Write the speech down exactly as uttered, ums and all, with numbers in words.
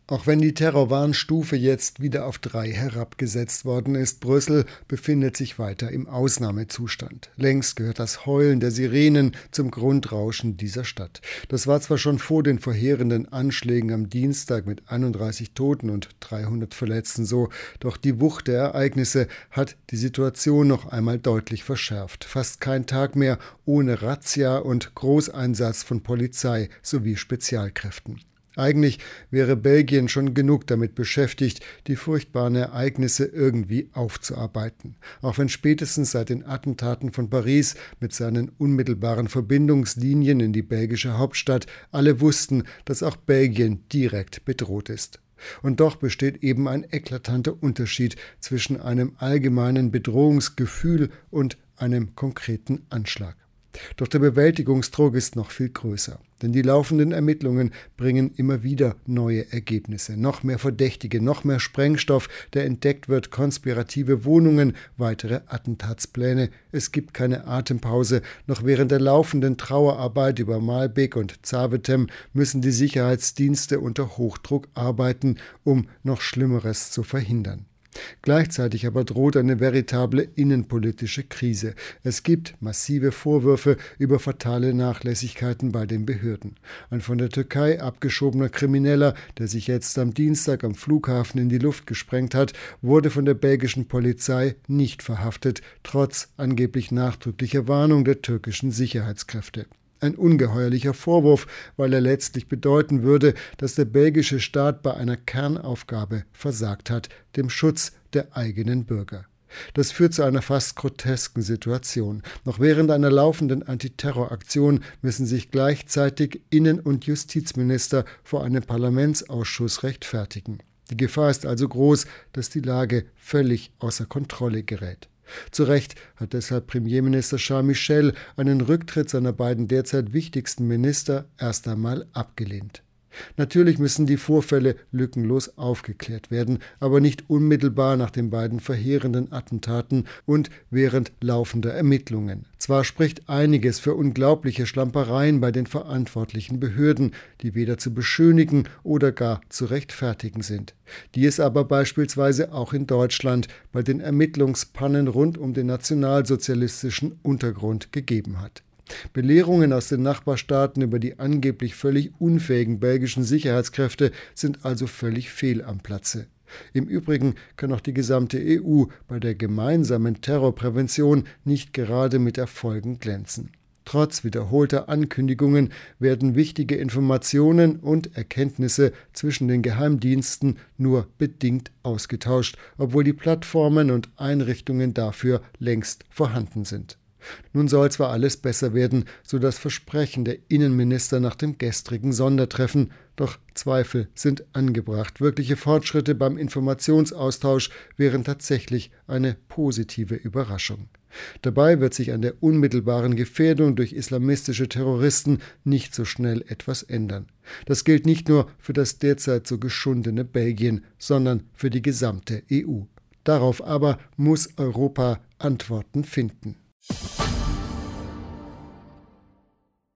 Auch wenn die Terrorwarnstufe jetzt wieder auf drei herabgesetzt worden ist, Brüssel befindet sich weiter im Ausnahmezustand. Längst gehört das Heulen der Sirenen zum Grundrauschen dieser Stadt. Das war zwar schon vor den verheerenden Anschlägen am Dienstag mit einunddreißig Toten und dreihundert Verletzten so, doch die Wucht der Ereignisse hat die Situation noch einmal deutlich verschärft. Fast kein Tag mehr ohne Razzia und Großeinsatz von Polizei sowie Spezialkräften. Eigentlich wäre Belgien schon genug damit beschäftigt, die furchtbaren Ereignisse irgendwie aufzuarbeiten. Auch wenn spätestens seit den Attentaten von Paris mit seinen unmittelbaren Verbindungslinien in die belgische Hauptstadt alle wussten, dass auch Belgien direkt bedroht ist. Und doch besteht eben ein eklatanter Unterschied zwischen einem allgemeinen Bedrohungsgefühl und einem konkreten Anschlag. Doch der Bewältigungsdruck ist noch viel größer, denn die laufenden Ermittlungen bringen immer wieder neue Ergebnisse. Noch mehr Verdächtige, noch mehr Sprengstoff, der entdeckt wird, konspirative Wohnungen, weitere Attentatspläne. Es gibt keine Atempause. Noch während der laufenden Trauerarbeit über Maelbeek und Zaventem müssen die Sicherheitsdienste unter Hochdruck arbeiten, um noch Schlimmeres zu verhindern. Gleichzeitig aber droht eine veritable innenpolitische Krise. Es gibt massive Vorwürfe über fatale Nachlässigkeiten bei den Behörden. Ein von der Türkei abgeschobener Krimineller, der sich jetzt am Dienstag am Flughafen in die Luft gesprengt hat, wurde von der belgischen Polizei nicht verhaftet, trotz angeblich nachdrücklicher Warnung der türkischen Sicherheitskräfte. Ein ungeheuerlicher Vorwurf, weil er letztlich bedeuten würde, dass der belgische Staat bei einer Kernaufgabe versagt hat, dem Schutz der eigenen Bürger. Das führt zu einer fast grotesken Situation. Noch während einer laufenden Antiterroraktion müssen sich gleichzeitig Innen- und Justizminister vor einem Parlamentsausschuss rechtfertigen. Die Gefahr ist also groß, dass die Lage völlig außer Kontrolle gerät. Zu Recht hat deshalb Premierminister Charles Michel einen Rücktritt seiner beiden derzeit wichtigsten Minister erst einmal abgelehnt. Natürlich müssen die Vorfälle lückenlos aufgeklärt werden, aber nicht unmittelbar nach den beiden verheerenden Attentaten und während laufender Ermittlungen. Zwar spricht einiges für unglaubliche Schlampereien bei den verantwortlichen Behörden, die weder zu beschönigen oder gar zu rechtfertigen sind, die es aber beispielsweise auch in Deutschland bei den Ermittlungspannen rund um den nationalsozialistischen Untergrund gegeben hat. Belehrungen aus den Nachbarstaaten über die angeblich völlig unfähigen belgischen Sicherheitskräfte sind also völlig fehl am Platze. Im Übrigen kann auch die gesamte E U bei der gemeinsamen Terrorprävention nicht gerade mit Erfolgen glänzen. Trotz wiederholter Ankündigungen werden wichtige Informationen und Erkenntnisse zwischen den Geheimdiensten nur bedingt ausgetauscht, obwohl die Plattformen und Einrichtungen dafür längst vorhanden sind. Nun soll zwar alles besser werden, so das Versprechen der Innenminister nach dem gestrigen Sondertreffen, doch Zweifel sind angebracht. Wirkliche Fortschritte beim Informationsaustausch wären tatsächlich eine positive Überraschung. Dabei wird sich an der unmittelbaren Gefährdung durch islamistische Terroristen nicht so schnell etwas ändern. Das gilt nicht nur für das derzeit so geschundene Belgien, sondern für die gesamte E U. Darauf aber muss Europa Antworten finden.